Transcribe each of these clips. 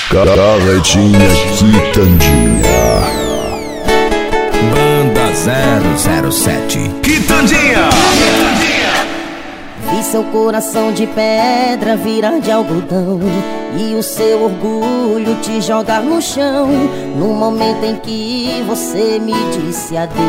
Carretinha Quitandinha. Banda 007 Quitandinha. Vi seu coração de pedra virar de algodão e o seu orgulho te jogar no chão, no momento em que você me disse adeus.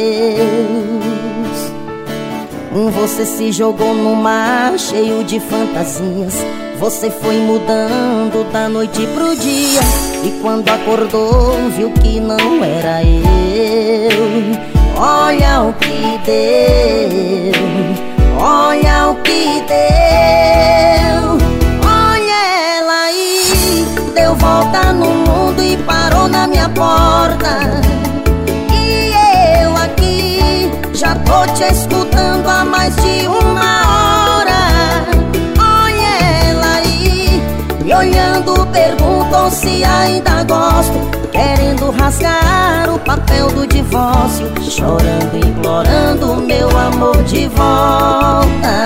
Você se jogou no mar cheio de fantasias. Você foi mudando da noite pro dia, e quando acordou viu que não era eu. Olha o que deu, olha o que deu. Olha ela aí, deu volta no mundo e parou na minha porta. E eu aqui já tô te escutando há mais de uma hora. Olha ela aí, me olhando, perguntou se ainda gosto, querendo rasgar o papel do divórcio, chorando, implorando meu amor de volta.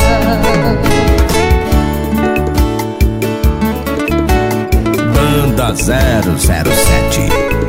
Banda 007.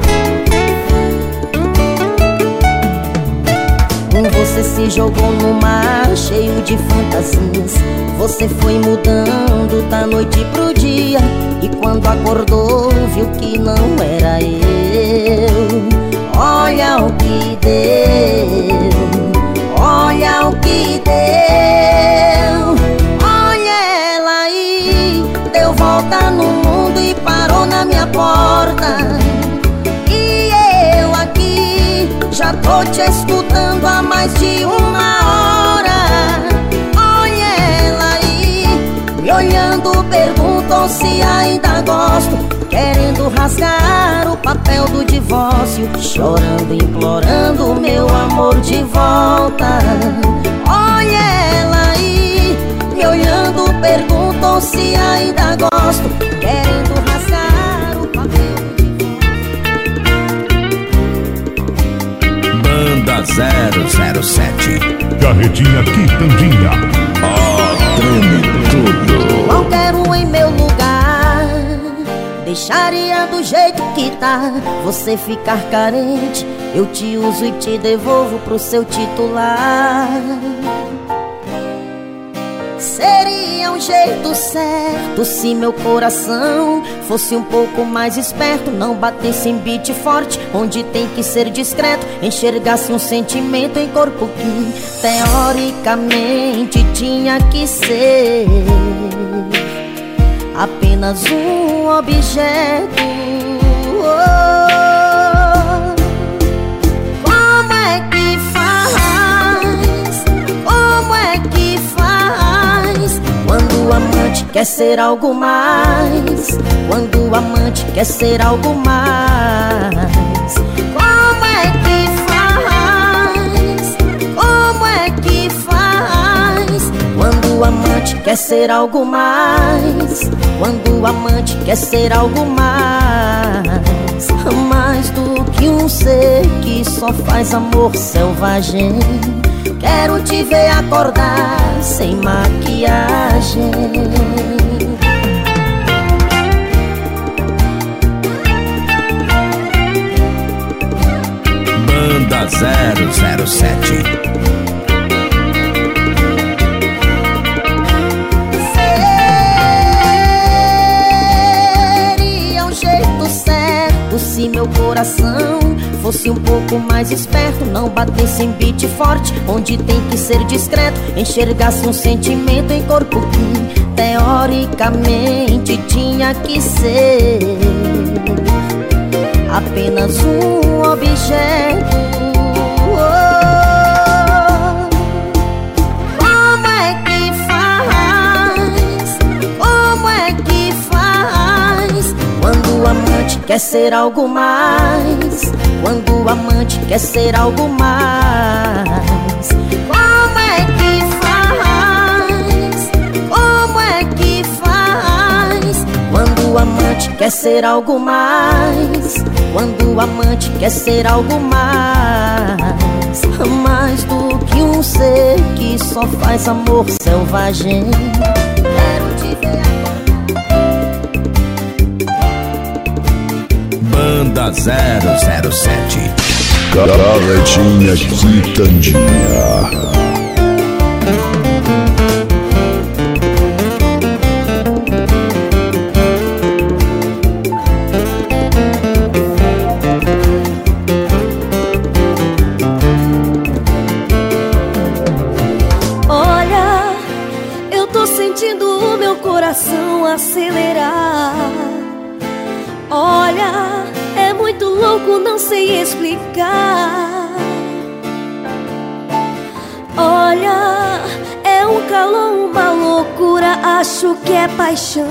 Você se jogou no mar cheio de fantasias. Você foi mudando da noite pro dia, e quando acordou viu que não era eu. Olha o que deu, olha o que deu. Olha ela aí, deu volta no mundo e parou na minha porta. E eu aqui já tô te escutando há mais de uma hora. Olha ela aí, me olhando, perguntou se ainda gosto, querendo rasgar o papel do divórcio, chorando, implorando meu amor de volta. Olha ela aí, me olhando, perguntou se ainda gosto, querendo rasgar o papel do divórcio. Banda 007 Carretinha Quitandinha. Treme tudo. Qualquer um em meu lugar deixaria do jeito que tá. Você ficar carente, eu te uso e te devolvo pro seu titular. Seria um jeito certo se meu coração fosse um pouco mais esperto, não batesse em beat forte onde tem que ser discreto, enxergasse um sentimento em corpo que teoricamente tinha que ser apenas um objeto. Como é que faz? Como é que faz quando o amante quer ser algo mais? Quando o amante quer ser algo mais? Como é que faz? Como é que faz quando o amante quer ser algo mais? Quando o amante quer ser algo mais, mais do que um ser que só faz amor selvagem. Quero te ver acordar sem maquiagem. Banda 007 se meu coração fosse um pouco mais esperto, não batesse em beat forte onde tem que ser discreto, enxergasse um sentimento em corpo que teoricamente tinha que ser apenas um objeto. Como é que faz? Como é que faz quando o amante quer ser algo mais? Quando o amante quer ser algo mais? Como é que faz? Como é que faz quando o amante quer ser algo mais? Quando o amante quer ser algo mais, mais do que um ser que só faz amor selvagem. Quero te ver acordar. Banda 007. Carretinha Quitandinha. Acelerar. Olha, é muito louco, não sei explicar. Olha, é um calor, uma loucura, acho que é paixão.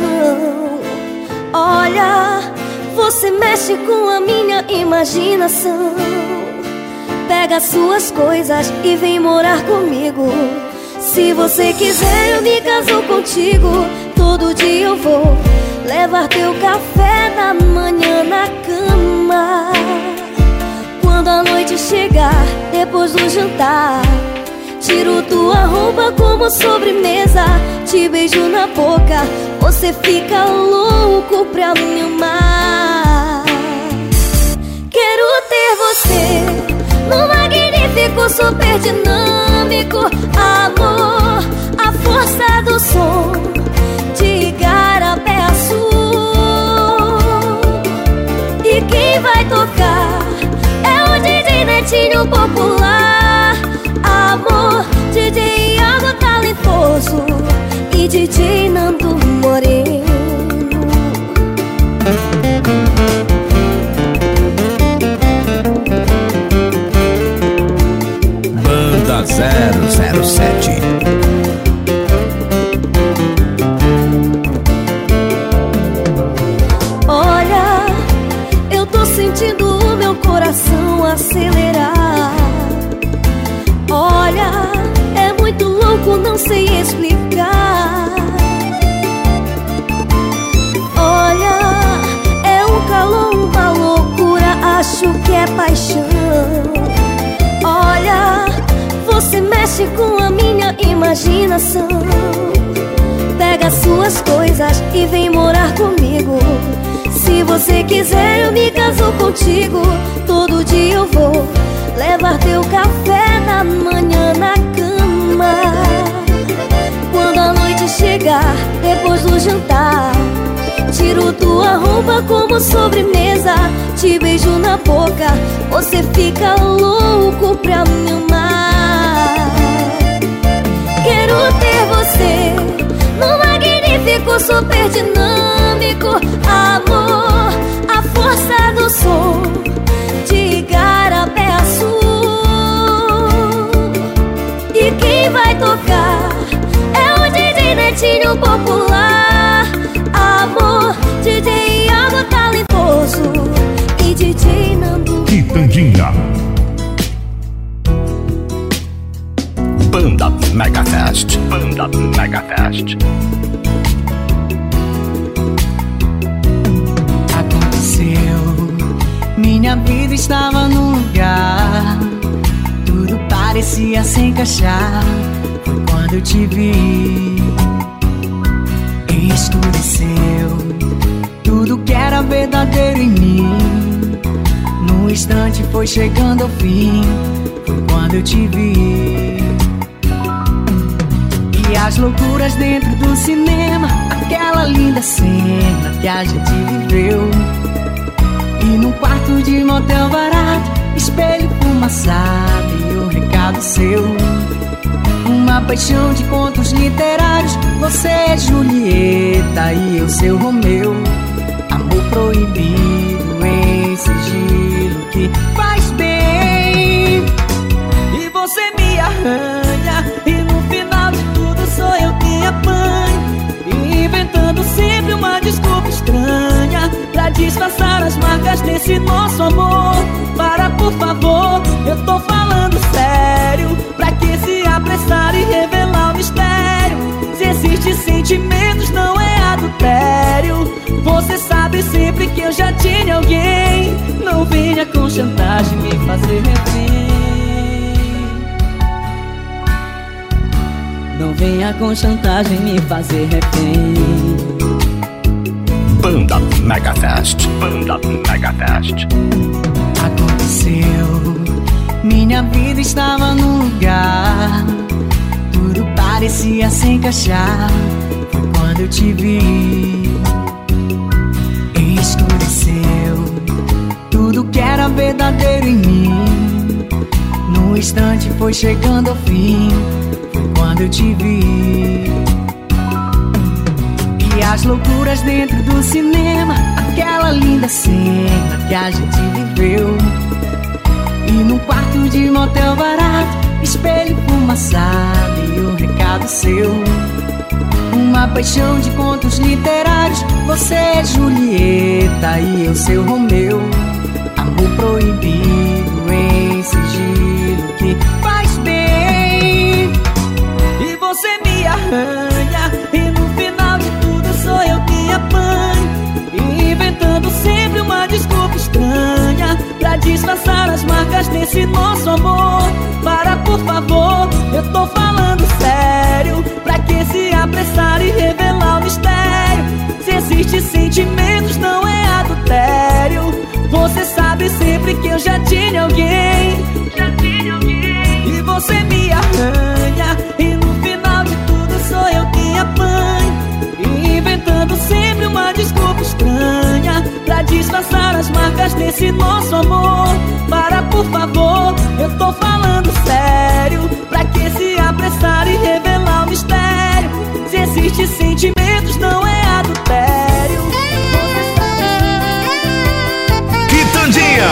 Olha, você mexe com a minha imaginação. Pega suas coisas e vem morar comigo. Se você quiser, eu me caso contigo. Todo dia eu vou levar teu café da manhã na cama. Quando a noite chegar, depois do jantar, tiro tua roupa como sobremesa. Te beijo na boca, você fica louco pra me amar. Quero ter você num magnífico, super dinâmico amor, a força do som de igarapé azul. E quem vai tocar é o DJ Netinho popular. Amor, DJ Iago talentoso e DJ Nando Moreno. Banda 007. Sentindo o meu coração acelerar. Olha, é muito louco, não sei explicar. Olha, é um calor, uma loucura, acho que é paixão. Olha, você mexe com a minha imaginação. Pega suas coisas e vem morar comigo. Se você quiser, eu me caso contigo. Todo dia eu vou levar teu café da manhã na cama. Quando a noite chegar, depois do jantar, tiro tua roupa como sobremesa. Te beijo na boca, você fica louco pra me amar. Quero ter você num magnífico, super dinâmico amor, a força do som de igarapé azul. E quem vai tocar é o DJ Netinho popular. Amor, DJ Iago talentoso e DJ Nando Quitandinha. Banda Megafest. Banda Megafest. Minha vida estava num lugar, tudo parecia se encaixar. Foi quando eu te vi, escureceu tudo que era verdadeiro em mim. Num instante foi chegando ao fim, foi quando eu te vi. E as loucuras dentro do cinema, aquela linda cena que a gente viveu. E num quarto de motel barato, espelho fumaçado e o recado seu. Uma paixão de contos literários, você é Julieta e eu seu Romeu. Amor proibido em sigilo que faz bem. E você me arranha, e no final de tudo sou eu que apanho. Inventando sempre uma desculpa estranha pra disfarçar as marcas desse nosso amor. Para, por favor, eu tô falando sério. Pra que se apressar e revelar o mistério? Se existe sentimentos, não é adultério. Você sabe sempre que eu já tinha alguém. Não venha com chantagem me fazer refém. Não venha com chantagem me fazer refém. Banda Mega Fest. Banda Mega Fest. Aconteceu, minha vida estava num lugar, tudo parecia se encaixar. Foi quando eu te vi, escureceu tudo que era verdadeiro em mim. Num instante foi chegando ao fim, foi quando eu te vi. E as loucuras dentro do cinema, aquela linda cena que a gente viveu. E num quarto de motel barato, espelho fumaçado e um recado seu. Uma paixão de contos literários, você é Julieta e eu seu Romeu. Amor proibido em sigilo que faz bem. E você me arranha, e no final de tudo sou eu que apanho, inventando sempre uma desculpa estranha pra disfarçar as marcas desse nosso amor. Para, por favor, eu tô falando sério. Pra que se apressar e revelar o mistério? Se existe sentimentos, não é adultério. Você sabe sempre que eu já tinha alguém. E você me arranha, e no final de tudo sou eu que apanho, inventando sempre uma desculpa estranha pra disfarçar as marcas desse nosso amor. Para, por favor, eu tô falando sério. Pra que se apressar e revelar o mistério? Se existe sentimentos, não é adultério. Quitandinha.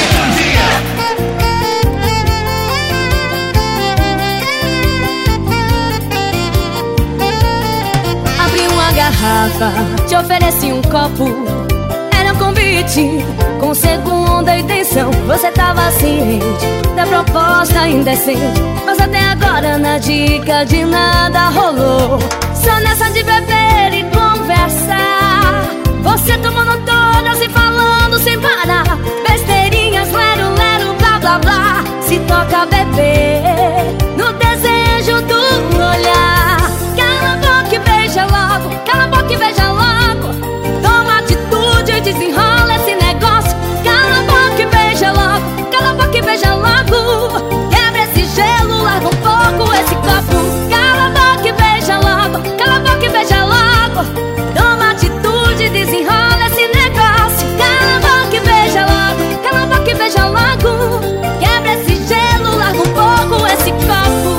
Abri uma garrafa, te ofereci um copo. Era um convite com segunda intenção. Você tava ciente da proposta indecente, mas até agora na dica de nada rolou. Só nessa de beber e conversar, você tomando todas e falando sem parar. Besteirinhas, lero, lero, blá, blá, blá. Se toca beber no desejo do olhar. Cala a boca e beija logo, cala a boca e beija logo. Toma atitude e desenrola esse negócio. Cala a boca e beija logo, cala a boca e beija logo. Quebra esse gelo, larga um pouco esse copo. Cala a boca e beija logo, cala a boca e beija logo. Toma atitude e desenrola esse negócio. Cala a boca e beija logo, cala a boca e beija logo. Quebra esse gelo, larga um pouco esse copo.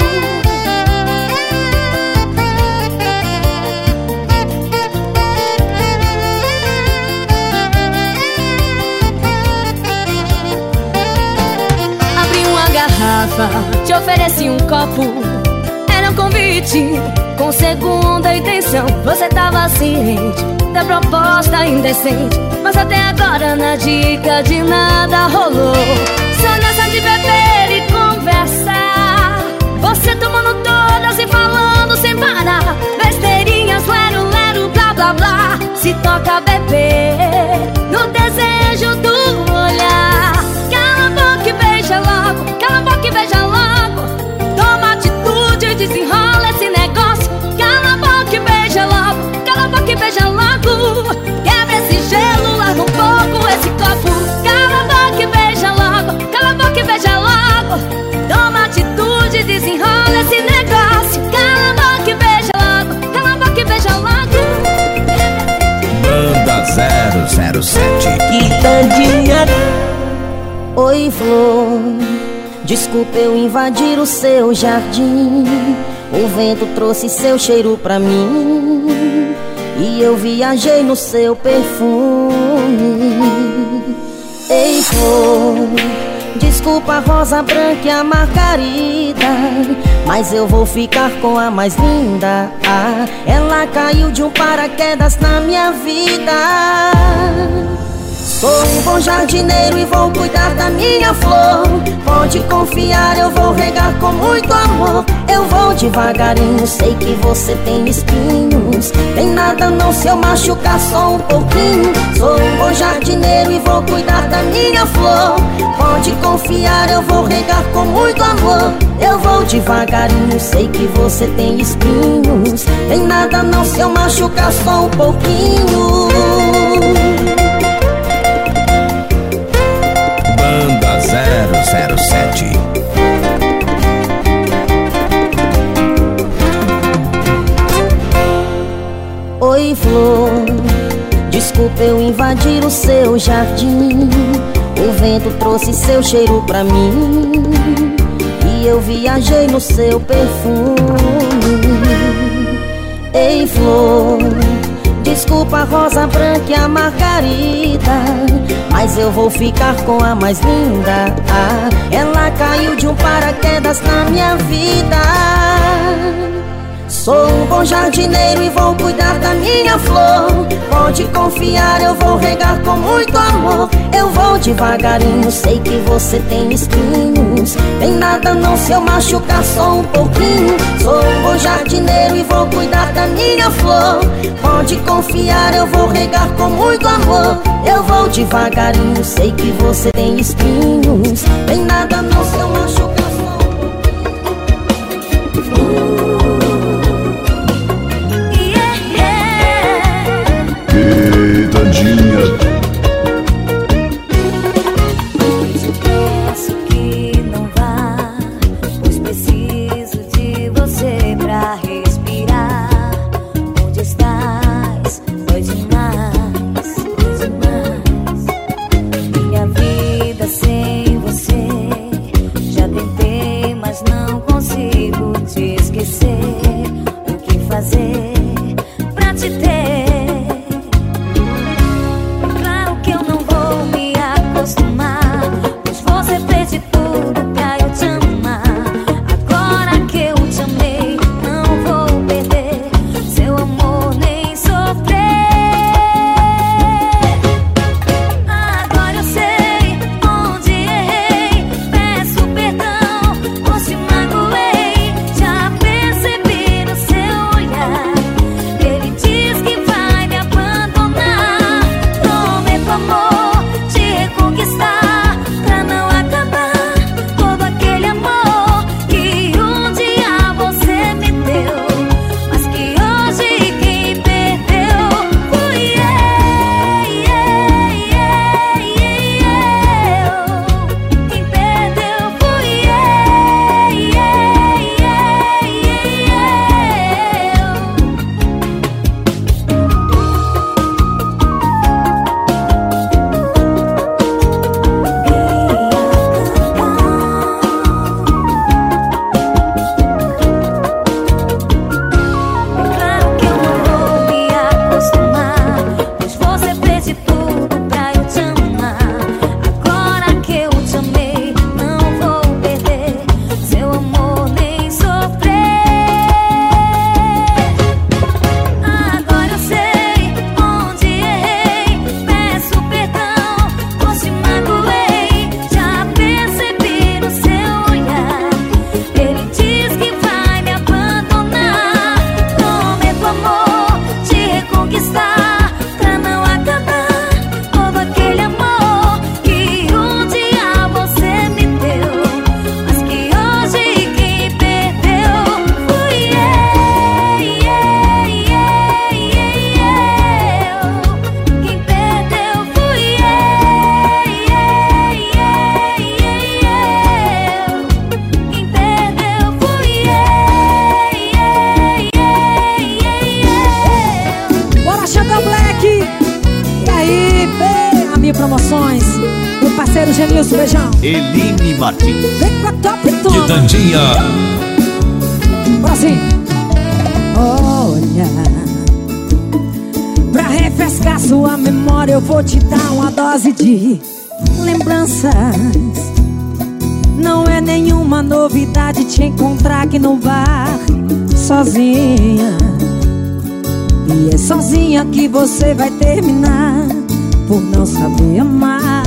Te ofereci um copo, era um convite com segunda intenção. Você tava ciente da proposta indecente, mas até agora na dica de nada rolou. Só nessa de beber e conversar, você tomando todas e falando sem parar. Besteirinhas, lero, lero, blá, blá, blá. Se toca beber no desejo do olhar. Cala a boca e beija logo, cala a boca e beija logo. Toma atitude e desenrola esse negócio. Cala a boca e beija logo, cala a boca e beija logo. Quebra esse gelo, larga um pouco esse copo. Cala a boca e beija logo, cala a boca e beija logo. Toma atitude e desenrola esse negócio. Cala a boca e beija logo, cala a boca e beija logo. Banda 007. Quitandinha. Oi, flor, desculpa eu invadir o seu jardim. O vento trouxe seu cheiro pra mim e eu viajei no seu perfume. Ei, flor, desculpa a rosa branca e a margarida, mas eu vou ficar com a mais linda. Ela caiu de um paraquedas na minha vida. Sou um bom jardineiro e vou cuidar da minha flor. Pode confiar, eu vou regar com muito amor. Eu vou devagarinho, sei que você tem espinhos. Tem nada não, se eu machucar só um pouquinho. Sou um bom bom jardineiro e vou cuidar da minha flor. Pode confiar, eu vou regar com muito amor. Eu vou devagarinho, sei que você tem espinhos. Tem nada não, se eu machucar só um pouquinho. Banda 007. Oi, flor, desculpa eu invadir o seu jardim. O vento trouxe seu cheiro pra mim e eu viajei no seu perfume. Ei, flor, desculpa a rosa branca e a margarida, mas eu vou ficar com a mais linda. Ela caiu de um paraquedas na minha vida. Sou um bom jardineiro e vou cuidar da minha flor. Pode confiar, eu vou regar com muito amor. Eu vou devagarinho, sei que você tem espinhos. Tem nada não, se eu machucar só um pouquinho. Sou um bom jardineiro e vou cuidar da minha flor. Pode confiar, eu vou regar com muito amor. Eu vou devagarinho, sei que você tem espinhos. Tem nada não, se eu machucar só um pouquinho. Quitandinha. Peço que não vá, pois preciso de você pra respirar. Onde estás? Foi demais, foi demais. Minha vida sem você. Já tentei, mas não consigo te esquecer. O que fazer pra te ter? Pois você fez de tudo pra eu te amar. Agora que eu te amei, não vou perder seu amor nem sofrer. Agora eu sei onde errei, peço perdão, pois te magoei. Já percebi no seu olhar, ele diz que vai me abandonar. Prometo amor, te reconquistar. Promoções, meu parceiro Genilson, beijão. Eline Martins. Vem com a Top Toma. Quitandinha. Brasil. Olha, pra refrescar sua memória eu vou te dar uma dose de lembranças. Não é nenhuma novidade te encontrar aqui no bar sozinha. E é sozinha que você vai terminar por não saber amar.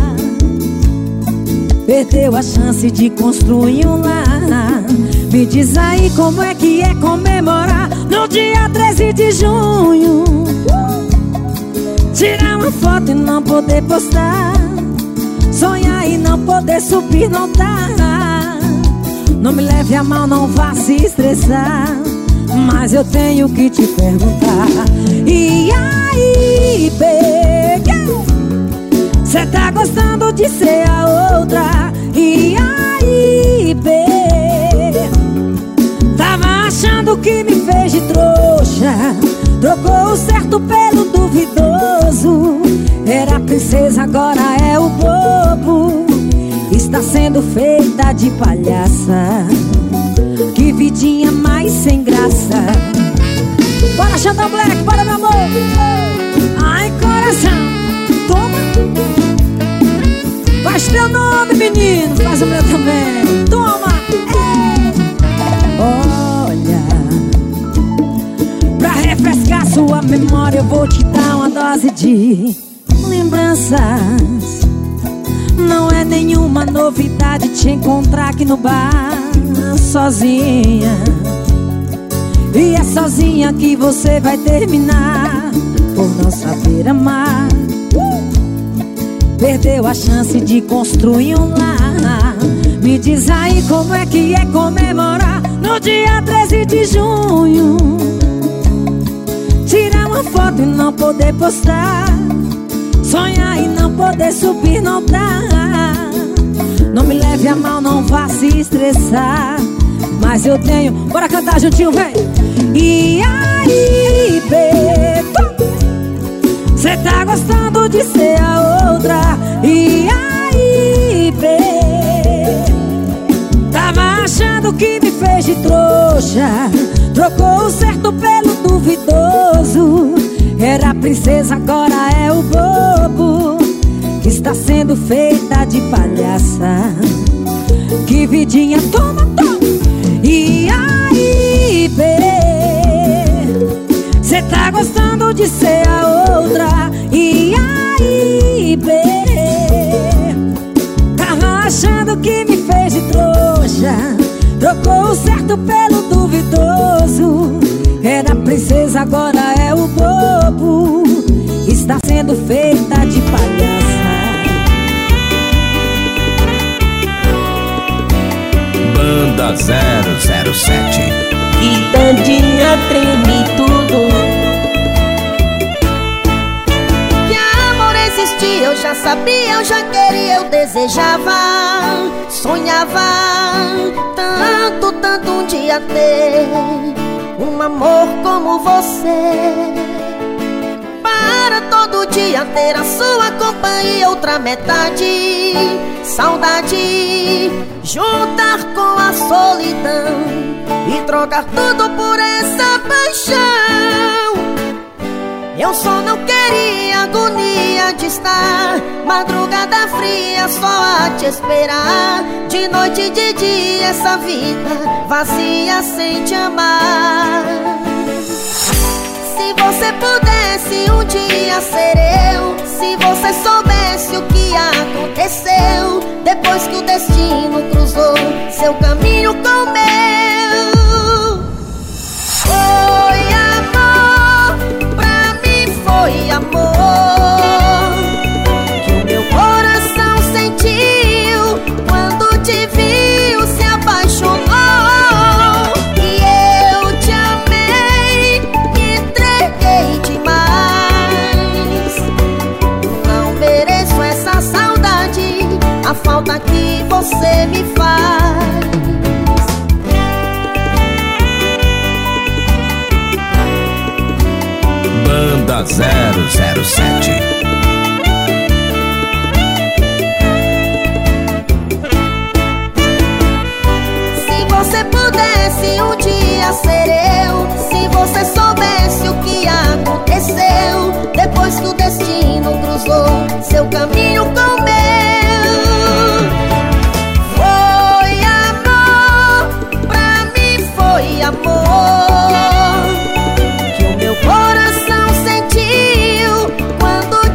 Perdeu a chance de construir um lar. Me diz aí como é que é comemorar no dia 13 de junho. Tirar uma foto e não poder postar, sonhar e não poder subir, não dá. Não me leve a mal, não vá se estressar, mas eu tenho que te perguntar. E aí, baby, cê tá gostando de ser a outra? E aí, baby, tava achando que me fez de trouxa, trocou o certo pelo duvidoso. Era a princesa, agora é o bobo. Está sendo feita de palhaça. Que vidinha mais sem graça. Bora, Xandão Black, bora, meu amor. Ai, coração, toma. Faz teu nome, menino, faz o meu também. Toma. Olha, pra refrescar sua memória, eu vou te dar uma dose de lembranças. Não é nenhuma novidade te encontrar aqui no bar sozinha. E é sozinha que você vai terminar por não saber amar. Perdeu a chance de construir um lar. Me diz aí como é que é comemorar no dia 13 de junho. Tirar uma foto e não poder postar, sonhar e não poder subir, não dá. Não me leve a mal, não vá se estressar, mas eu tenho... Bora cantar juntinho, vem! E aí, baby, cê tá gostando de ser a outra? E aí, baby, tava achando que me fez de trouxa, trocou o certo pelo duvidoso. Era a princesa, agora é o bobo. Está sendo feita de palhaça. Que vidinha, toma, toma. E aí, baby, cê tá gostando de ser a outra? E aí, baby, tava achando que me fez de trouxa, trocou o certo pelo duvidoso. Era a princesa, agora é o bobo. Está sendo feita de palhaça. Banda 007. E Dandinha treme tudo. Que amor existia, eu já sabia, eu já queria, eu desejava, sonhava tanto, tanto um dia ter um amor como você. Para todo dia ter a sua companhia, outra metade, saudade, juntar com a solidão e trocar tudo por essa paixão. Eu só não queria agonia de estar madrugada fria só a te esperar. De noite e de dia essa vida vazia sem te amar. Se você pudesse um dia ser eu, se você soubesse o que aconteceu depois que o destino cruzou seu caminho com o meu. Foi amor, pra mim foi amor, que o meu coração sentiu quando te viu, se apaixonou. E eu te amei, me entreguei demais. Não mereço essa saudade, a falta que você me faz. Banda 007. Se você pudesse um dia ser eu, se você soubesse o que aconteceu depois que o destino cruzou seu caminho com o meu. Foi amor, pra mim foi amor, que o meu coração sentiu quando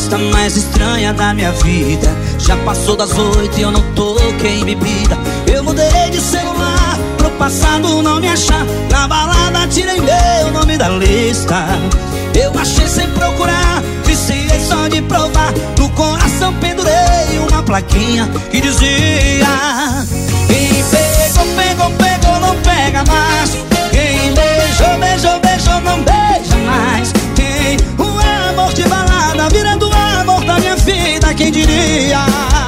festa mais estranha da minha vida. Já passou das 8 e eu não toquei em bebida. Eu mudei de celular pro passado não me achar. Na balada tirei meu nome da lista. Eu achei sem procurar, viciei só de provar. No coração pendurei uma plaquinha que dizia: quem pegou, pegou, pegou, não pega mais. Quem beijou, beijou, beijou, não beija mais. Quem o amor de balada virando o amor da minha vida, quem diria?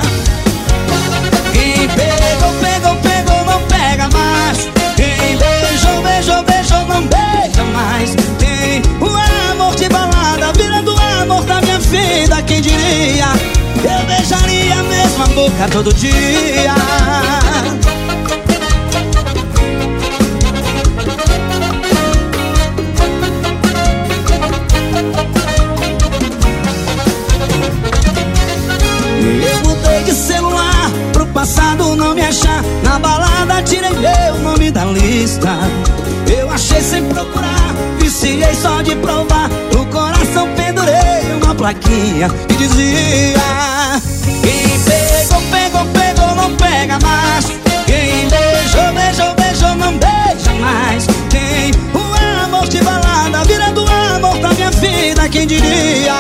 Quem pegou, pegou, pegou, não pega mais. Quem beijou, beijou, beijou, não beija mais. Quem o amor de balada virando o amor da minha vida, quem diria? Eu beijaria a mesma boca todo dia. Eu mudei de celular pro passado não me achar. Na balada tirei meu nome da lista. Eu achei sem procurar, viciei só de provar. No coração pendurei uma plaquinha que dizia: quem pegou, pegou, pegou, não pega mais. Quem beijou, beijou, beijou, não beija mais. Quem o amor de balada virando o amor da minha vida, quem diria?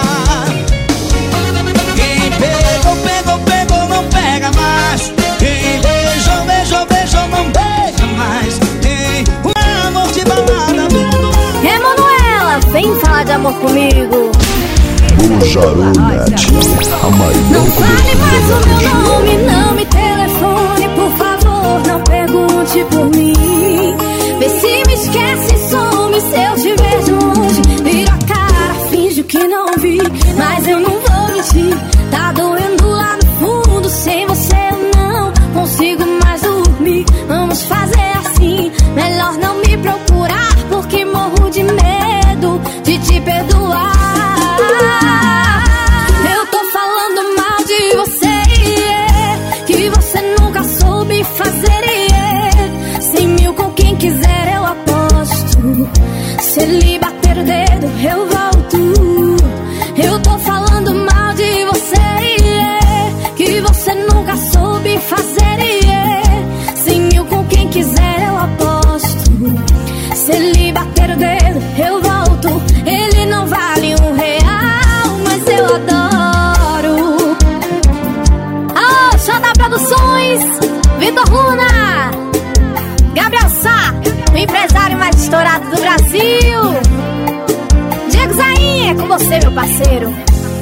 Quem pegou, pegou, pegou, não pega mais. Quem beijou, beijou, beijou, não beija mais. Quem o amor de balada virando o amor. Emanuela, vem falar de amor comigo. Bujaronet, a maior Não fale mais o meu região. nome, não me telefone, por favor, não pergunte por mim. Vê se me esquece, some, se eu te ver de longe, viro a cara, finjo que não vi, mas eu não vou mentir. Tá doendo lá no fundo, sem você eu não consigo mais dormir. Vamos fazer assim, melhor não me procurar, porque morro de medo de te perdoar. Eu tô falando mal de você, que você nunca soube fazer. Cem mil com quem quiser eu aposto. Se ele bater o dedo eu volto. Eu tô falando mal de você, que você nunca soube fazer. Cem mil com quem quiser eu aposto. Se ele bater o dedo eu volto. Ele não vale R$1, mas eu adoro. Alô, Xodá Produções, Vitor Luna, Gabriel Sá, o empresário mais estourado do Brasil. Diego Zain, é com você, meu parceiro.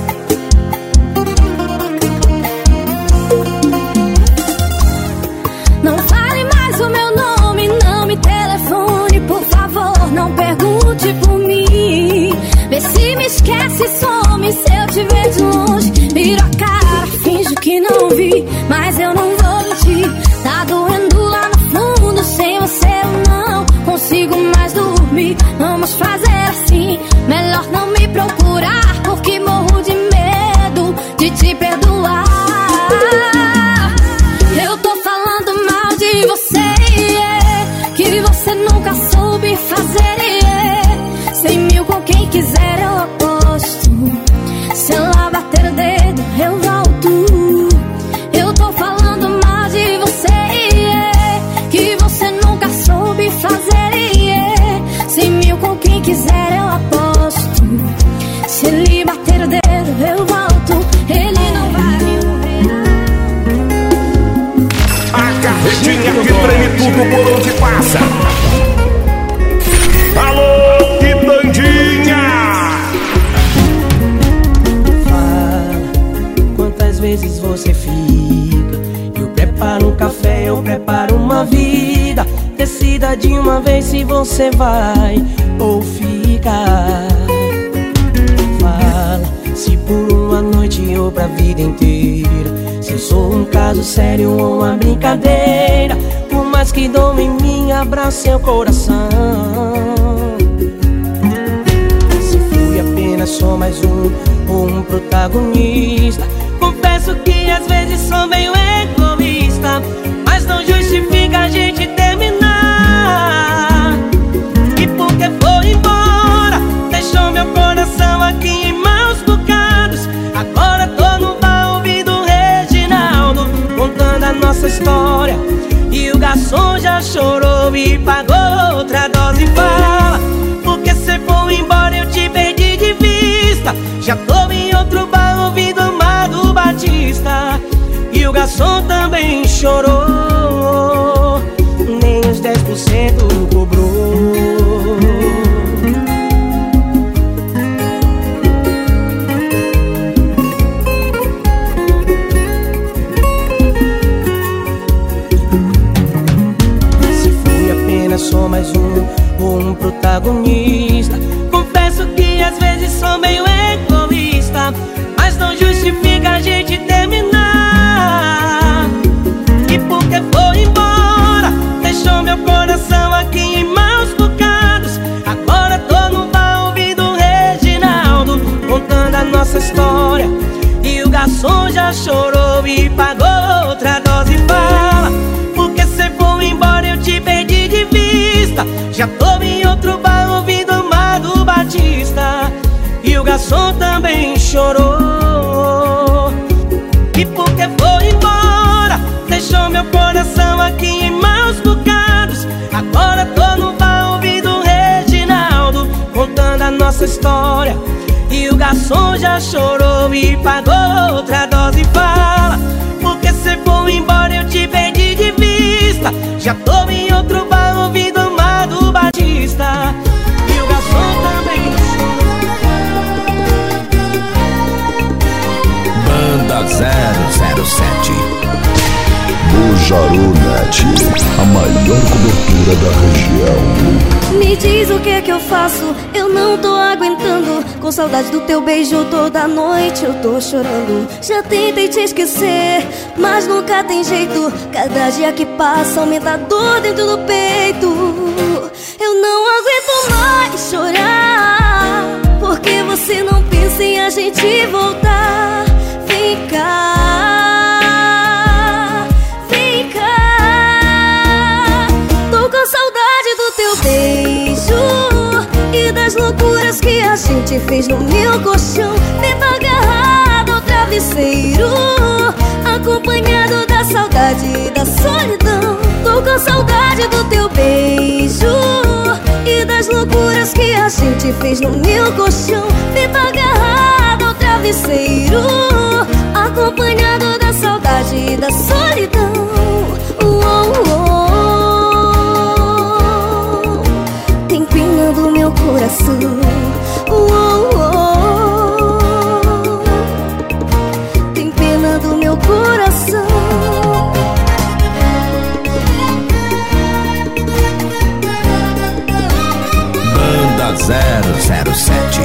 Não fale mais o meu nome, não me telefone, por favor, não pergunte por mim. Vê se me esquece, some, se eu te ver de longe, viro a cara, finjo que não vi, mas eu não vou mentir. Tá doendo lá no fundo, sem você eu não consigo mais dormir. Vamos fazer assim, melhor não me procurar, porque morro de medo de te perdoar. Eu tô falando mal de você, que você nunca soube fazer. Cem mil com quem quiser eu aposto. Se ela bater o dedo eu volto. Eu tô falando mal de você, que você nunca soube fazer. Cem mil com quem quiser eu aposto. Se ele bater o dedo eu volto. Ele não vale R$1. A carretinha que treme tudo por onde passa. Alô, Quitandinha! Fala, quantas vezes você fica? Eu preparo um café, eu preparo uma vida. Decida de uma vez se você vai ou fica. Fala, se por uma noite ou pra vida inteira, se eu sou um caso sério ou uma brincadeira. Por mais que doa em mim, abra seu coração. Se fui apenas só mais um ou um protagonista, confesso que às vezes sou meio egoísta, mas não justifica a gente terminar. E porque foi embora, deixou meu coração aqui em maus bocados. garçom já chorou e pagou outra dose. Fala, porque cê foi embora eu te perdi de vista. Já tô em outro bar ouvindo Amado Batista. E o garçom também chorou, nem os 10% cobrou. Sou mais um protagonista. Confesso que às vezes sou meio egoísta, mas não justifica a gente terminar. E porque foi embora, deixou meu coração aqui em maus bocados. Agora tô no bar ouvindo o Reginaldo contando a nossa história. E o garçom já chorou e pagou outra dose. Fala, porque cê foi embora eu te perdi de vista. Já tô em outro bar ouvindo Amado Batista. E o garçom também chorou. E porque foi embora, deixou meu coração aqui em maus bocados. Agora tô no bar ouvindo o Reginaldo contando a nossa história. E o garçom já chorou e pagou outra dose. Fala, porque cê foi embora eu te perdi de vista. Já tô em outro bar ouvindo Amado Batista. E o garçom também chorou. Banda 007. Bujaru.net, a maior cobertura da região. Me diz o que é que eu faço, eu não tô aguentando. Com saudade do teu beijo toda noite eu tô chorando. Já tentei te esquecer, mas nunca tem jeito. Cada dia que passa aumenta a dor dentro do peito. Eu não aguento mais chorar, porque você não pensa em a gente voltar. Vem cá, vem cá. Tô com saudade do teu beijo e das loucuras que a gente fez no meu colchão. Dentro agarrado ao travesseiro, acompanhado da saudade e da solidão. Tô com saudade do teu beijo e das loucuras que a gente fez no meu colchão. Dentro agarrado ao travesseiro, acompanhado da saudade e da solidão. Tem pena do meu coração. Tem pena do meu coração. Banda 007.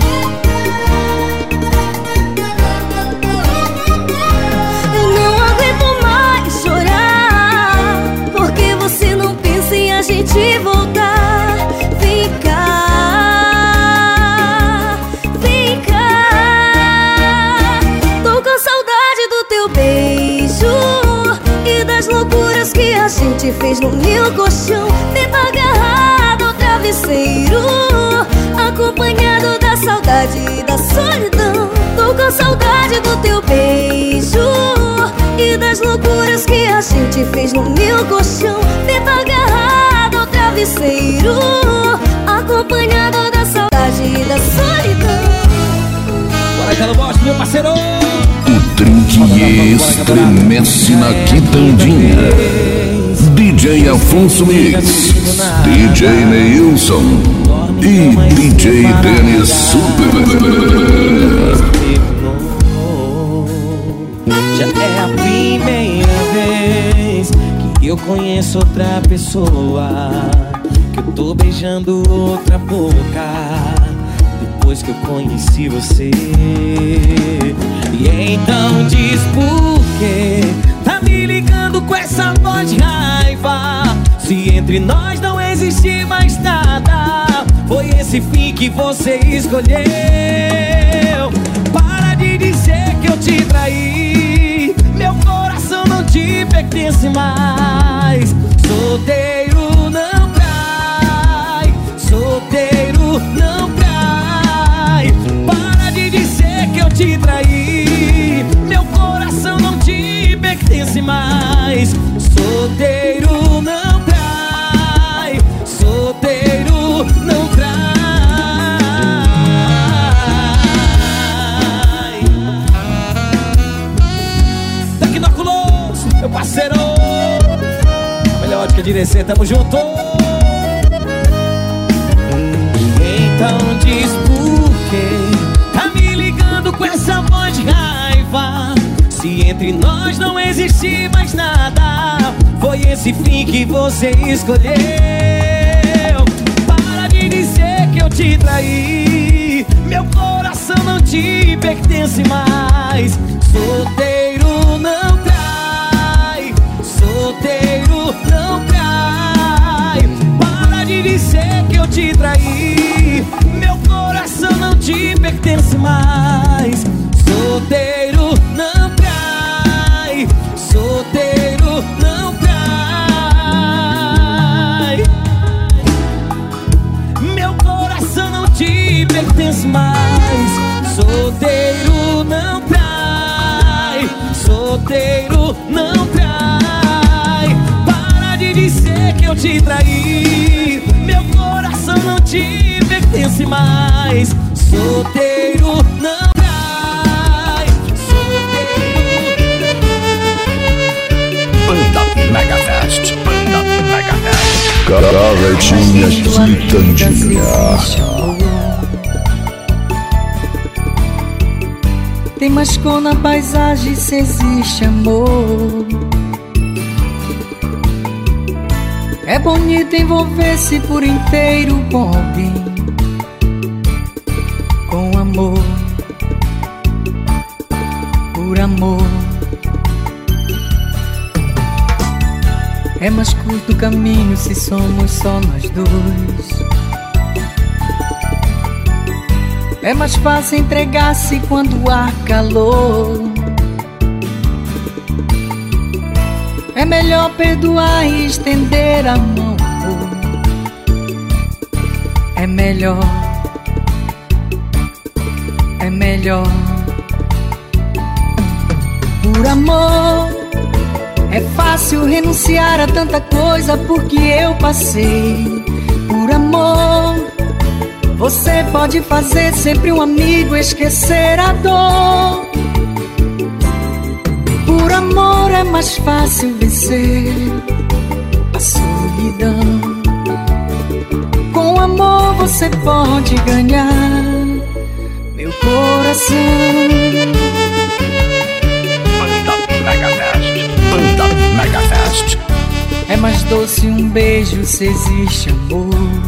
A gente voltar. Vem cá, vem cá. Tô com saudade do teu beijo e das loucuras que a gente fez no meu colchão. Dentro agarrado ao travesseiro, acompanhado da saudade e da solidão. Tô com saudade do teu beijo e das loucuras que a gente fez no meu colchão. Dentro agarrado ao travesseiro, acompanhado da saudade e da solidão. Bora que ela gosta, meu parceiro. O trinque estremece na quitandinha. DJ Afonso Mix, DJ Neilson e DJ Dennis Super. Já é a primeira vez que eu conheço outra pessoa, que eu tô beijando outra boca depois que eu conheci você. E então diz por quê tá me ligando com essa voz de raiva, se entre nós não existe mais nada. Foi esse fim que você escolheu. Para de dizer que eu te traí, meu coração não te pertence mais. Solteiro não trai, solteiro não trai. Para de dizer que eu te traí, meu coração não te pertence mais. Solteiro Irecê, tamo junto. Então diz por quê tá me ligando com essa voz de raiva, se entre nós não existe mais nada. Foi esse fim que você escolheu. Para de dizer que eu te traí, meu coração não te pertence mais. Solteiro não trai, solteiro não trai. Para de dizer que eu te traí, meu coração não te pertence mais. Solteiro não trai, solteiro não trai. Meu coração não te pertence mais. Solteiro não trai, solteiro não trai. Para de dizer que eu te traí, meu coração não te pertence mais. Solteiro não trai, solteiro. Banda Megafest, Banda Megafest. Carretinha Quitandinha. Tem mais cor na paisagem se existe amor. É bonito envolver-se por inteiro com alguém, com amor, por amor. É mais curto o caminho se somos só nós dois. É mais fácil entregar-se quando há calor. É melhor perdoar e estender a mão, amor. É melhor, é melhor. Por amor, é fácil renunciar a tanta coisa porque eu passei. Por amor, você pode fazer sempre um amigo esquecer a dor. Por amor é mais fácil vencer a solidão. Com amor você pode ganhar meu coração. Banda Megafest, Banda Megafest. É mais doce um beijo se existe amor.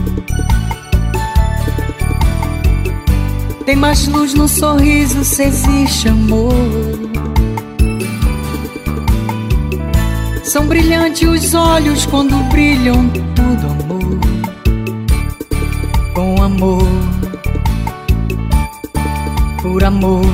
Tem mais luz no sorriso se existe amor. São brilhantes os olhos quando brilham, tudo amor. Com amor, por amor.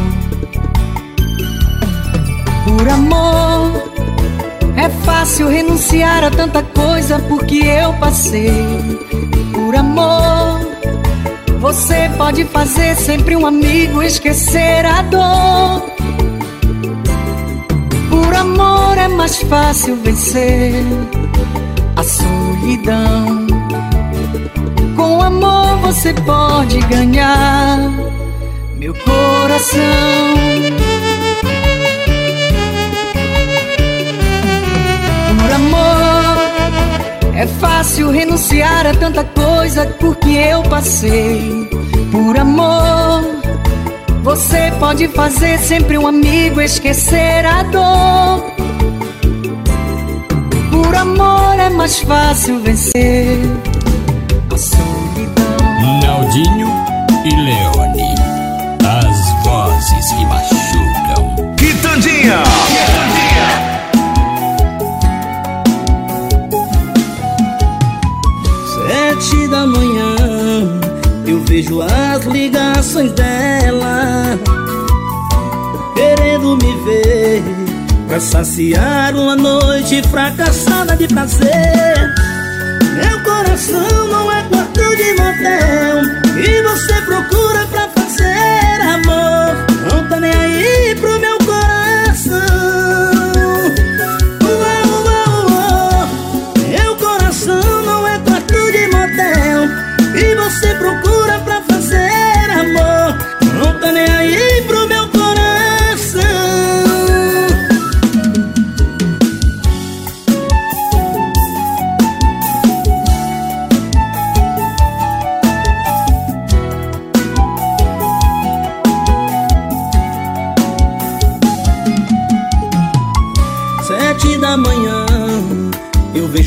Por amor, é fácil renunciar a tanta coisa porque eu passei. Por amor, você pode fazer sempre um amigo esquecer a dor. Por amor é mais fácil vencer a solidão. Com amor você pode ganhar meu coração. Por amor é fácil renunciar a tanta coisa porque eu passei. Por amor, você pode fazer sempre um amigo esquecer a dor. Por amor é mais fácil vencer a solidão. Naldinho e Leone, as vozes que machucam. Quitandinha. 7 da manhã eu vejo as ligações dela, querendo me ver pra saciar uma noite fracassada de prazer. Meu coração não é quarto de motel e você procura pra fazer amor. Não tá nem aí pro meu coração. Meu coração não é quarto de motel e você procura pra fazer amor. Não tá nem aí pro meu coração.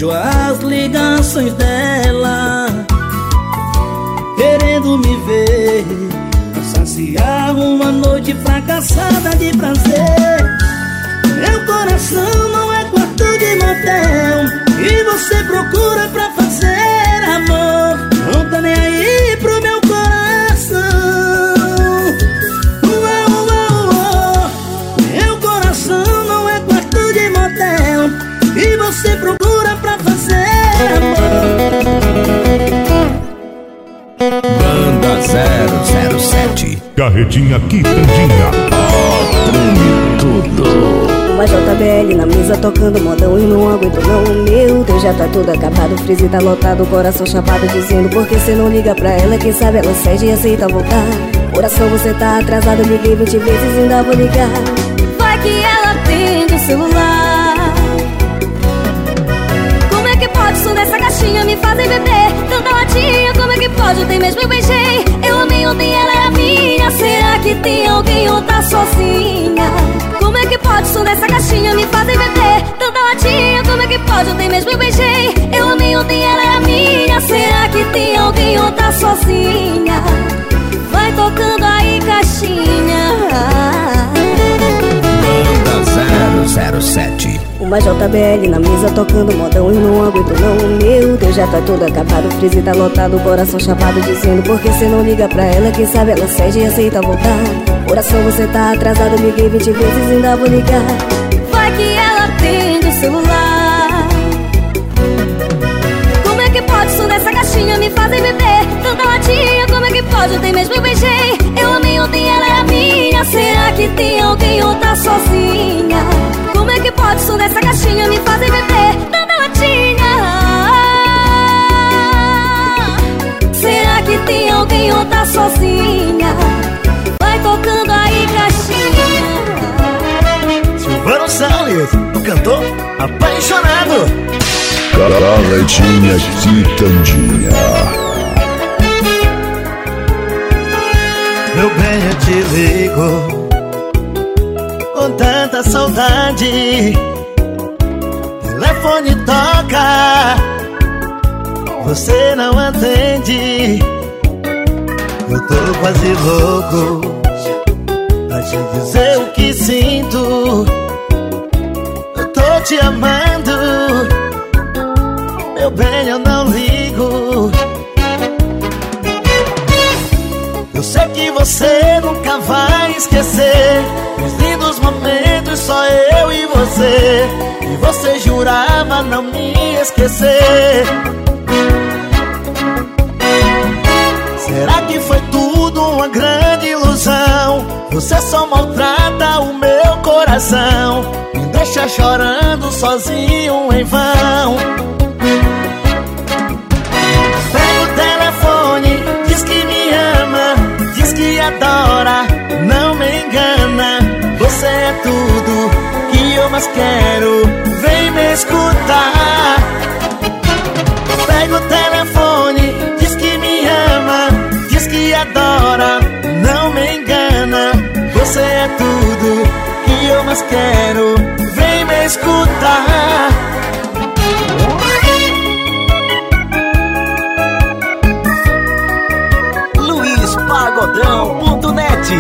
Vejo as ligações dela querendo me ver, pra saciar uma noite fracassada de prazer. Meu coração não é quarto de motel e você procura pra fazer amor. Não tá nem aí pro meu coração. Meu coração não é quarto de motel e você procura pra fazer amor. Banda 007 Carretinha Quitandinha. Treme tudo. Uma JBL na mesa tocando modão e não aguento não. Meu Deus, já tá tudo acabado, o freezer tá lotado, o coração chapado dizendo por que cê não liga pra ela, quem sabe ela cede e aceita voltar. Coração, você tá atrasado, liguei 20 vezes e ainda vou ligar. Vai que ela atende o celular. Como é que pode som dessa caixinha me fazer beber tanta latinha? Como é que pode? Ontem mesmo eu beijei, eu amei ontem, ela era minha. Será que tem alguém ou tá sozinha? Como é que pode som dessa caixinha me fazer beber tanta latinha? Como é que pode? Ontem mesmo eu beijei, eu amei ontem, ela era minha. Será que tem alguém ou tá sozinha? Vai tocando aí, caixinha. Banda 007 Uma JBL na mesa tocando modão e não aguento não. Meu Deus, já tá tudo acabado, o freezer tá lotado, o coração chapado dizendo por que cê não liga pra ela, quem sabe ela cede e aceita voltar. Coração, você tá atrasado, liguei 20 vezes e ainda vou ligar. Vai que ela atende o celular. Como é que pode som dessa caixinha me fazer beber tanta latinha? Como é que pode? Ontem mesmo eu beijei, eu amei ontem, ela era minha. Será que tem alguém ou tá sozinha? Como é que pode som dessa caixinha me fazer beber tanta latinha? Será que tem alguém ou tá sozinha? Vai tocando aí, caixinha. Silvano Salles, o cantor apaixonado. Carretinha Quitandinha. Meu bem, eu te ligo com tanta saudade. Telefone toca, você não atende. Eu tô quase louco pra te dizer o que sinto. Eu tô te amando, meu bem, eu não ligo. Eu sei que você nunca vai esquecer os lindos momentos, só eu e você. E você jurava não me esquecer. Será que foi tudo uma grande ilusão? Você só maltrata o meu coração, me deixa chorando sozinho em vão. Pega o telefone, diz que me ama, diz que adora, não me engana. Você é tudo que eu mais quero, vem me escutar. Pega o telefone, diz que me ama, diz que adora, não me engana. Você é tudo que eu mais quero, vem me escutar. LuizPagodão.net.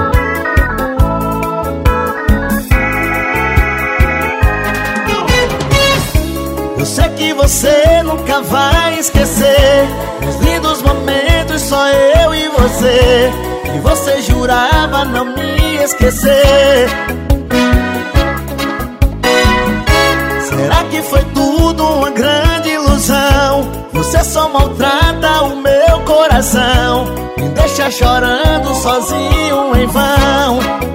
Eu sei que você nunca vai esquecer os lindos momentos, só eu e você. E você jurava não me esquecer. Será que foi tudo uma grande ilusão? Você só maltrata o meu coração, me deixa chorando sozinho em vão.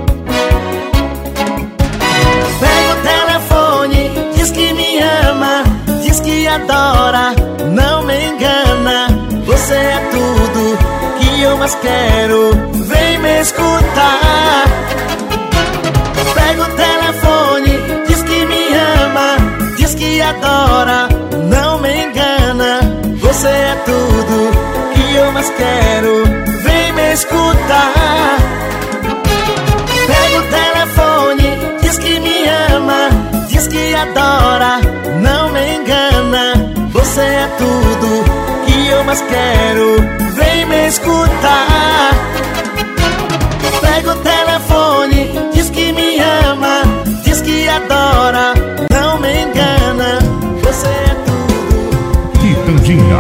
Pega o telefone, diz que me ama, diz que adora, não me engana. Você é tudo que eu mais quero, vem me escutar. Pega o telefone, diz que me ama, diz que adora, não me engana. Você é tudo que eu mais quero, vem me escutar. Pega o telefone, diz que me ama, diz diz que adora, não me engana. Você é tudo que eu mais quero. Vem me escutar. Pega o telefone, diz que me ama, diz que adora, não me engana. Você é tudo. Quitandinha.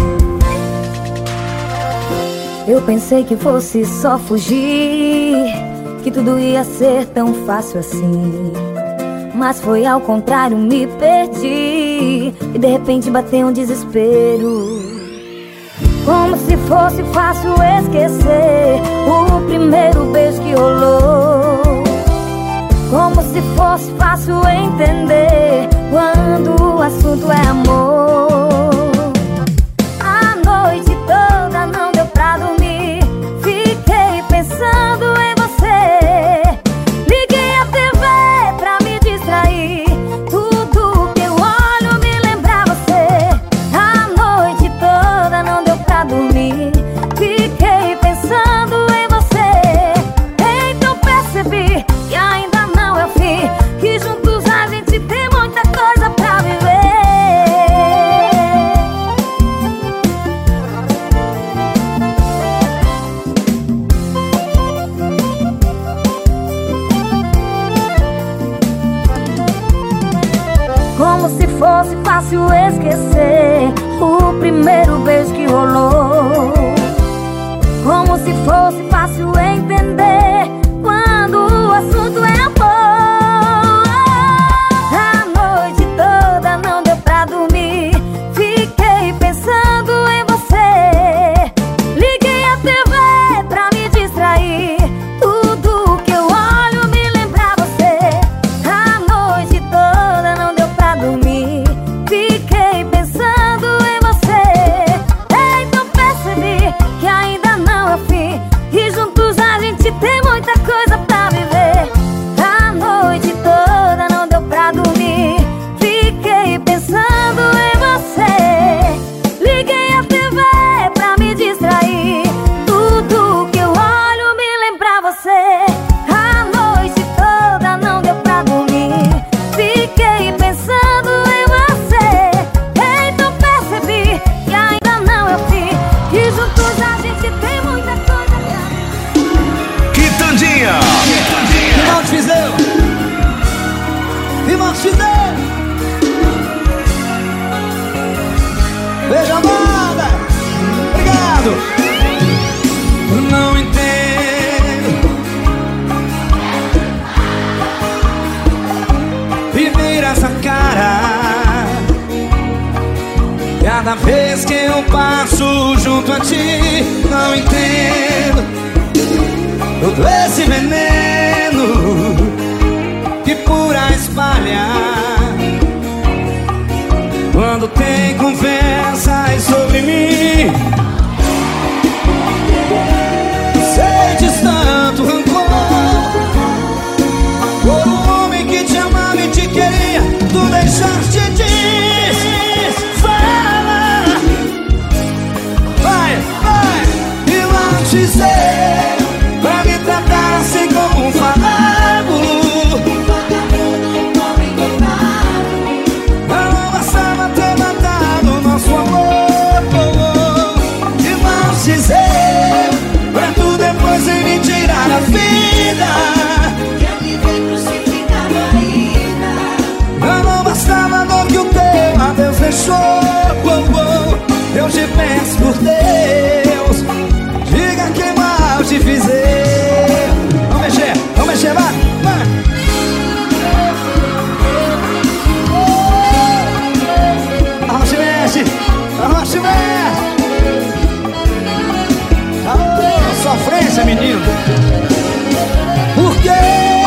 Eu pensei que fosse só fugir, que tudo ia ser tão fácil assim. Mas foi ao contrário, me perdi e de repente bateu um desespero. Como se fosse fácil esquecer o primeiro beijo que rolou. Como se fosse fácil entender quando o assunto é amor. A noite toda não deu pra dormir, fiquei pensando em você. Liguei a TV pra me distrair, tudo que eu olho me lembra você. A noite toda não deu pra dormir, fiquei pensando em você. Então percebi que ainda não é o fim, que juntos a gente tem muita coisa pra viver. Como se fosse fácil esquecer o primeiro beijo que rolou. Como se fosse fácil entender quando o assunto é amor. A noite toda não deu pra dormir, fiquei pensando em você. Liguei a TV pra me distrair, tudo que eu olho me lembra você. A noite toda não deu pra dormir, fiquei pensando em você. Então percebi que ainda não é o fim, e juntos a gente tem muita coisa pra viver. A noite toda não deu pra dormir, fiquei pensando em você. Liguei a TV pra me distrair, tudo que eu olho me lembra você. A noite toda não deu pra dormir, fiquei pensando em você. Então percebi que ainda não é o fim, que juntos a gente tem muita coisa pra viver. Quitandinha. Que mal te fiz eu? Que mal te fiz eu? Beijo, amada. Obrigado. Não entendo viver essa cara. Cada vez que eu passo junto a ti, não entendo todo esse veneno que por aí espalha quando tem conversas sobre mim. Sentes tanto rancor por um homem que te amava e te queria, tu deixaste de falar. Vai, vai, e lá dizer pra me tratar assim como um farrapo. Não bastava ter matado nosso amor. E mais dizer pra tu depois ir me tirar a vida. Quer me ver crucificado ainda. Não bastava a dor que o teu adeus deixou. Eu te peço por Deus, diga que mal te fiz eu. Vamos mexer, vai, vai. Arrocha e mexe, arrocha e mexe. Aô, sofrência, menino. Por quê?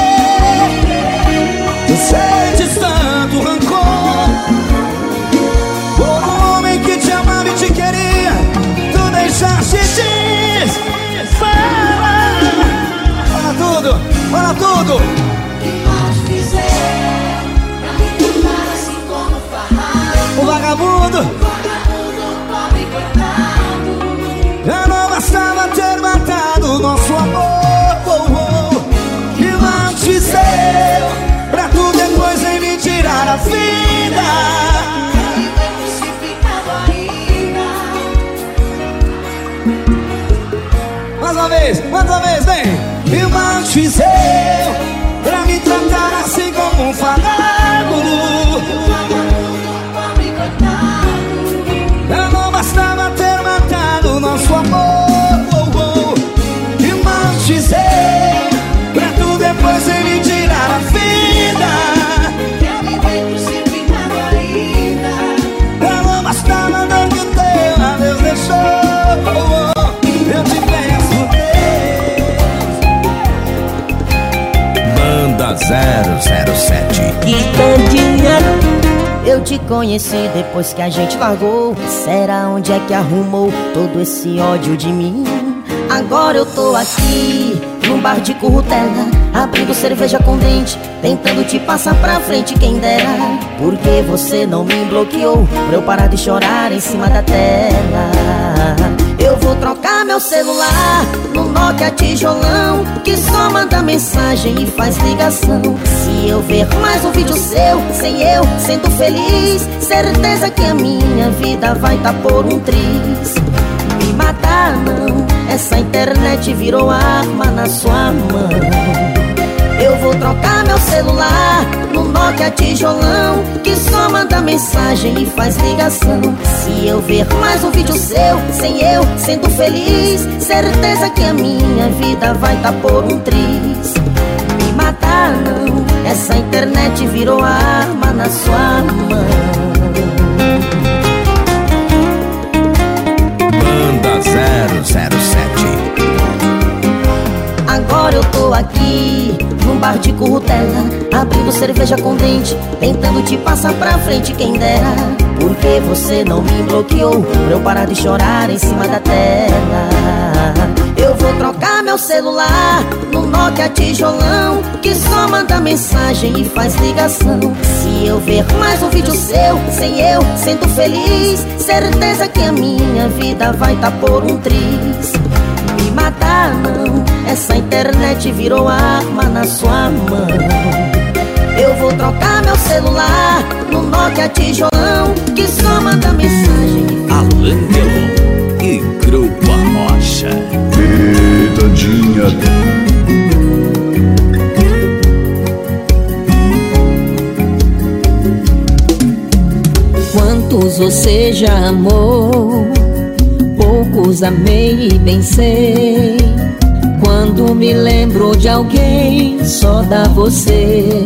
Tu sentes tanto rancor por um homem que te amava e te queria, tu deixaste de falar. Fala tudo, fala tudo. Que mal te fiz pra me tratar assim como farrapo. O vagabundo, Pobre coitado. já não bastava ter matado nosso amor. Que mal te fiz pra tu depois em me tirar tirar a vida. Mais uma vez, vem. E mal fiz eu pra me tratar assim como um vagabundo. Eu não bastava ter matado nosso amor. E mal fiz eu pra tu depois ele tirar a vida. Eu não bastava dar que o teu adeus deixou. Eu te peço Deus. Banda 007. Eu te conheci depois que a gente largou. Será onde é que arrumou todo esse ódio de mim? Agora eu tô aqui num bar de currutela, abrindo cerveja com dente, tentando te passar pra frente, quem dera. Porque você não me bloqueou pra eu parar de chorar em cima da tela. Eu vou trocar meu celular no Nokia tijolão, que só manda mensagem e faz ligação. Se eu ver mais um vídeo seu, sem eu, sendo feliz, certeza que a minha vida vai tá por um triz. Me matar não, essa internet virou arma na sua mão. Eu vou trocar meu celular no Nokia tijolão, que só manda mensagem e faz ligação. Se eu ver mais um vídeo seu, sem eu, sendo feliz, certeza que a minha vida vai tá por um triz. Me matar não, essa internet virou arma na sua mão. Banda 007. Agora eu tô aqui num bar de currutela, abrindo cerveja com dente, tentando te passar pra frente, quem dera. Porque você não me bloqueou pra eu parar de chorar em cima da tela. Eu vou trocar meu celular no Nokia tijolão, que só manda mensagem e faz ligação. Se eu ver mais um vídeo seu, sem eu, sendo feliz, certeza que a minha vida vai tá por um triz. Me matar não, essa internet virou arma na sua mão. Eu vou trocar meu celular no Nokia tijolão, que só manda mensagem. Alan Delon e Grupo Arrocha. Pitadinha. Quantos você já amou? Poucos amei e bem sei. Quando me lembro de alguém, só dá você.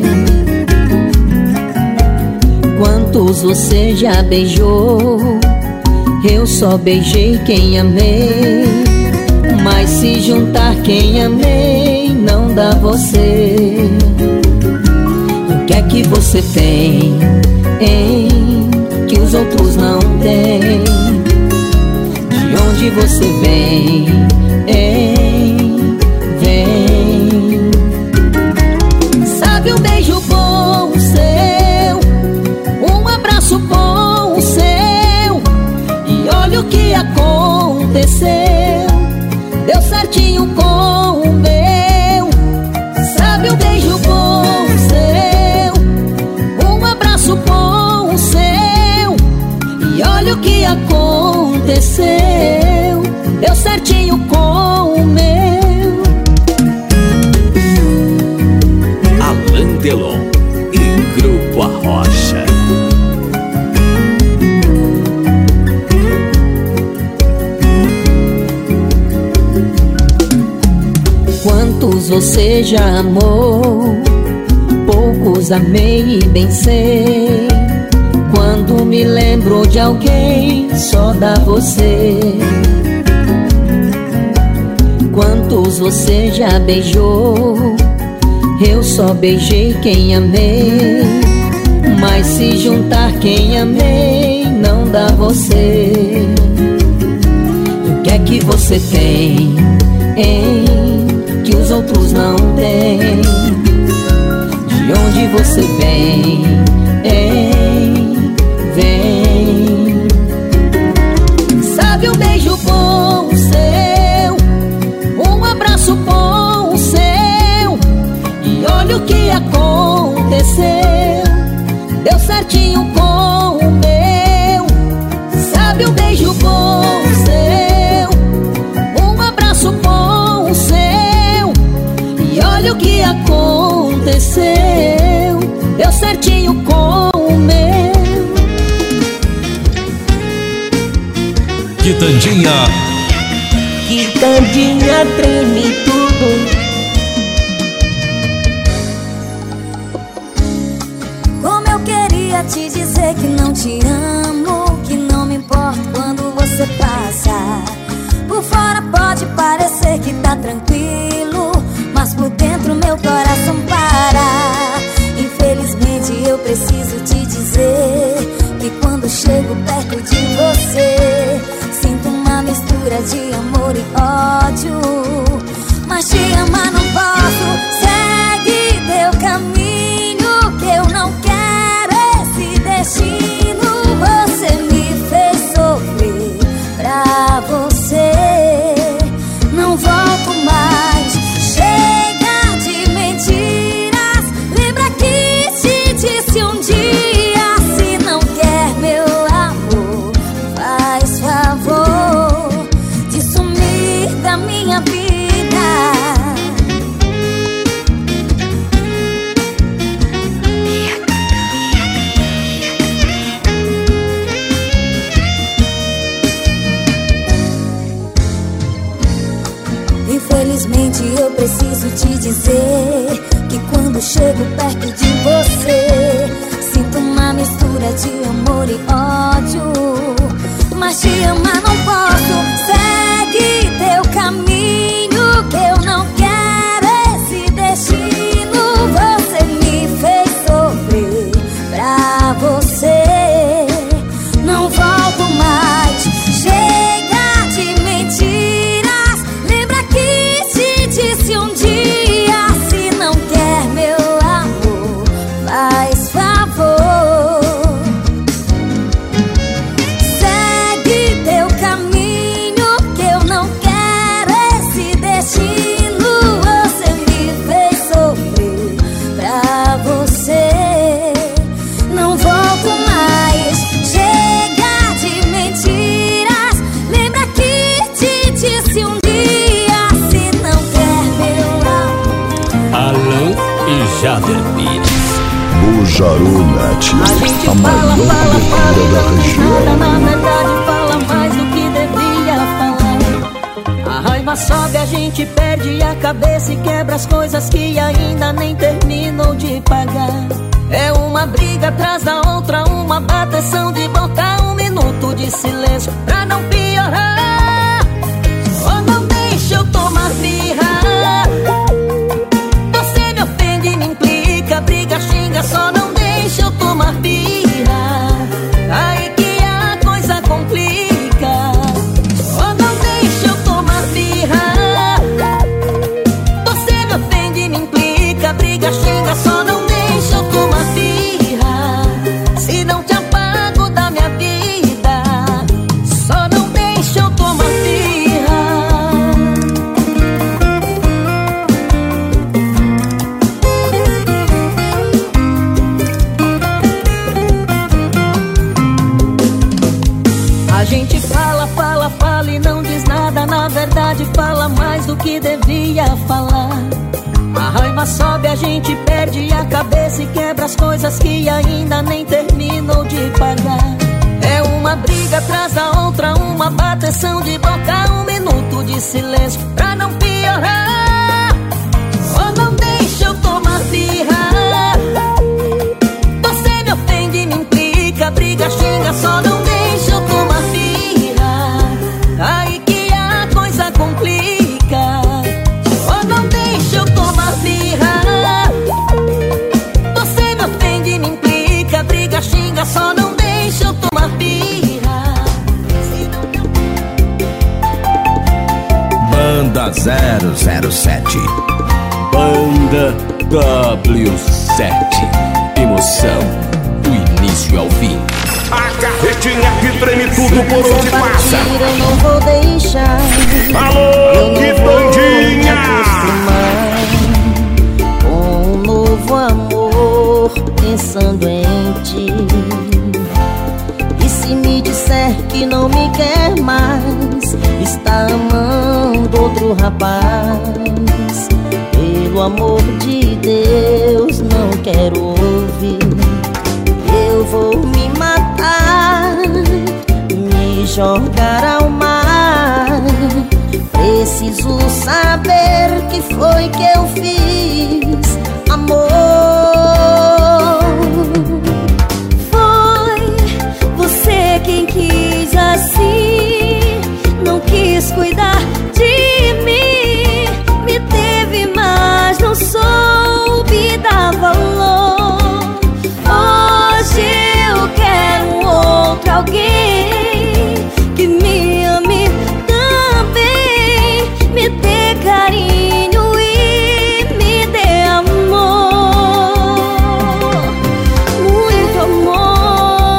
Quantos você já beijou? Eu só beijei quem amei. Mas se juntar quem amei, não dá você. O que é que você tem, hein, que os outros não têm? De onde você vem, hein, vem. Sabe um beijo bom seu, um abraço bom seu, e olha o que aconteceu, deu certinho com o meu. Sabe um beijo bom seu, um abraço bom seu, e olha o que aconteceu, deu certinho com o meu. Alan Delon e Grupo Arrocha. Quantos você já amou? Poucos amei e bem sei. Quando me lembro de alguém, só dá você. Quantos você já beijou? Eu só beijei quem amei. Mas se juntar quem amei, não dá você. O que é que você tem, hein, que os outros não têm? De onde você vem, hein, vem. Sabe um beijo bom seu, um abraço bom seu, e olha o que aconteceu, um beijo bom seu, um abraço bom seu. E olha o que aconteceu, deu certinho com o meu. Quitandinha. Quitandinha treme tudo. Como eu queria te dizer que não te amo, que não me importo quando você passa. Por fora pode parecer que tá tranquilo, mas por dentro meu coração para. Infelizmente eu preciso te dizer que quando chego perto de você, sinto uma mistura de amor e ódio. Mas te amar não posso, segue teu caminho, que eu não quero esse destino. Você me fez sofrer, pra você não volto mais. Chega de mentiras, lembra que te disse um dia: se não quer meu amor, faz favor de sumir da minha vida. Infelizmente eu preciso te dizer que quando chego perto de você, sinto uma mistura de amor e ódio. Mas te amar não posso, segue teu caminho, que eu não quero esse destino. Você me fez sofrer, pra você não volto mais. Chega de mentiras, lembra que te disse um dia: se não quer meu amor, faz favor, segue teu caminho, que eu não quero esse destino. Você me fez sofrer, pra você não volto mais. Chega de mentiras, lembra que te disse um dia: se não quer meu amor. Alan e Jader Pires. Bujaru.net, a maior cobertura da região. Na verdade fala mais do que devia falar. A raiva sobe, a gente perde a cabeça e quebra as coisas que ainda nem terminou de pagar. É uma briga atrás da outra, uma bateção de boca, um minuto de silêncio pra não piorar. Só não deixa eu tomar birra, você me ofende e me implica, briga, xinga, só não deixa eu tomar birra. Aí que a coisa complica. Só não deixa eu tomar birra, você me ofende e me implica, briga, xinga, só não deixa eu tomar birra. Se não te apago da minha vida, só não deixa eu tomar birra. A gente fala, fala, fala e não diz nada. Na verdade fala mais do que devia falar. A raiva sobe, a gente perde a cabeça e quebra as coisas que ainda nem terminou de pagar. É uma briga atrás da outra, uma bateção de boca, um minuto de silêncio pra não piorar. Só não deixa eu tomar birra, você me ofende e me implica, briga, xinga, só não deixa eu tomar birra. Aí que a coisa complica. Só não deixa eu tomar birra, você me ofende e me implica, briga, xinga, só não deixa eu tomar birra. Banda 007. Banda W7. Emoção do início ao fim. A carretinha que treme tudo por onde passa. Eu não vou deixar. Alô, Quitandinha! Com um novo amor, pensando em ti. E se me disser que não não me quer mais, está amando outro rapaz. Pelo amor de Deus, não quero ouvir. Eu vou me matar, me jogar ao mar. Preciso saber que foi que eu fiz, amor. Foi você quem quis assim, não quis cuidar de mim. Me teve, mas não soube dar valor. Hoje eu quero um outro alguém que me ame também, me dê carinho e me dê amor, muito amor.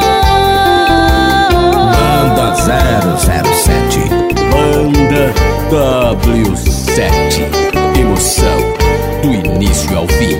Banda 007, Banda W7, emoção do início ao fim.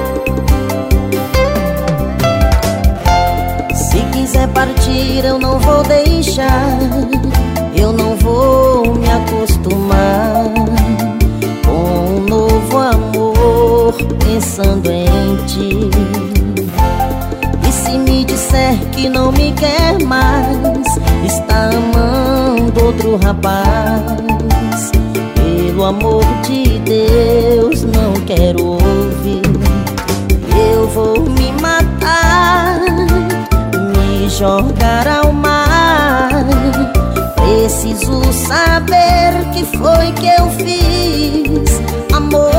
Se quiser partir eu não vou deixar, eu não vou me acostumar com um novo amor pensando em ti. E se me disser que não me quer mais, está amando outro rapaz. Pelo amor de Deus, não quero ouvir. Eu vou me matar, me jogar ao mar. Preciso saber que foi que eu fiz, amor.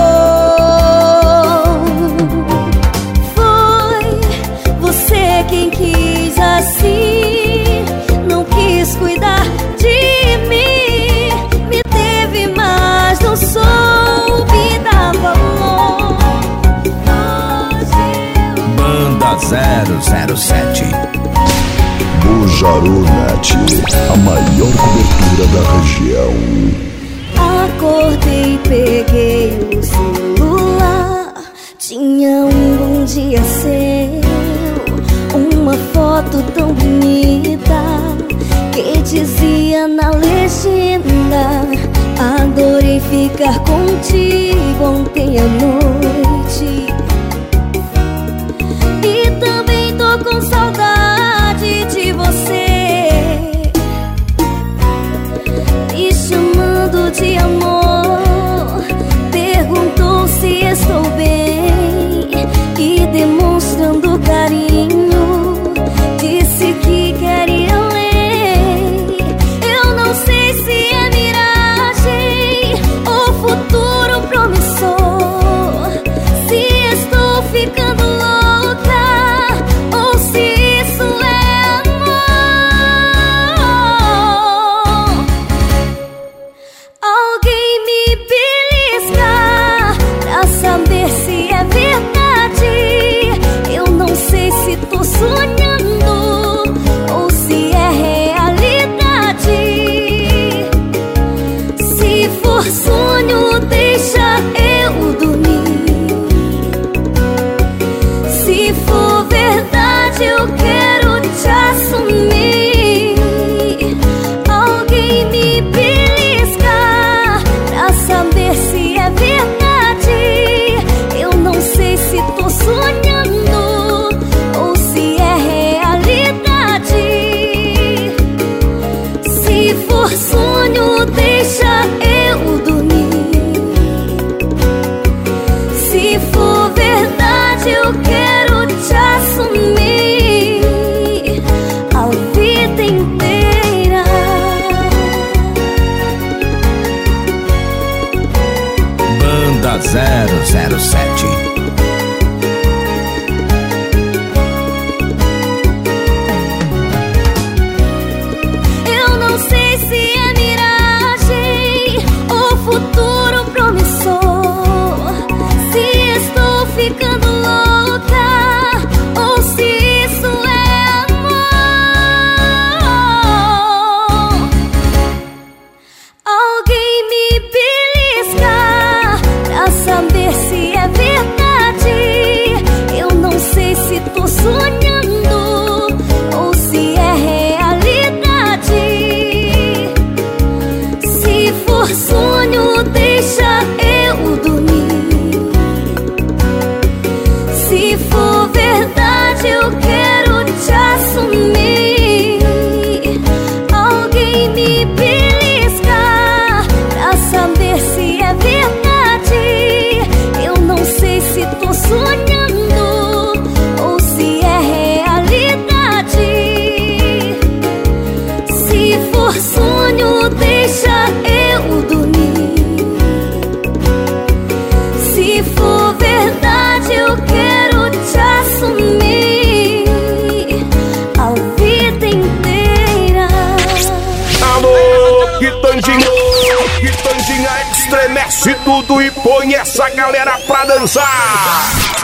Foi você quem quis assim, não quis cuidar de mim. Me teve, mas não soube dar valor. Banda 007, Bujaru Net, a maior cobertura da região. Acordei, peguei o celular, tinha um bom dia seu, uma foto tão bonita que dizia na legenda: adorei ficar contigo ontem à noite. E também tô com saudade de você, me chamando de amor. Perguntou se estou bem e demonstrando carinho, disse que quer ir além. Eu não sei se é miragem ou futuro promissor, se estou ficando louca ou se isso é amor. Alguém me belisca pra saber se é verdade. Eu não sei se tô sonhando ou se é realidade. Se for sonho, deixa eu dormir. Se for verdade, eu quero te assumir. Alguém me belisca pra saber se é verdade. Eu não sei se tô sonhando ou se é realidade. Se for sonho, deixa eu dormir. Se for verdade, eu quero te assumir a vida inteira. Banda 007, Eu não sei se é miragem ou futuro promissor, se estou ficando louca ou se isso é amor. Alguém me belisca pra saber se é verdade. tudo e põe essa galera pra dançar.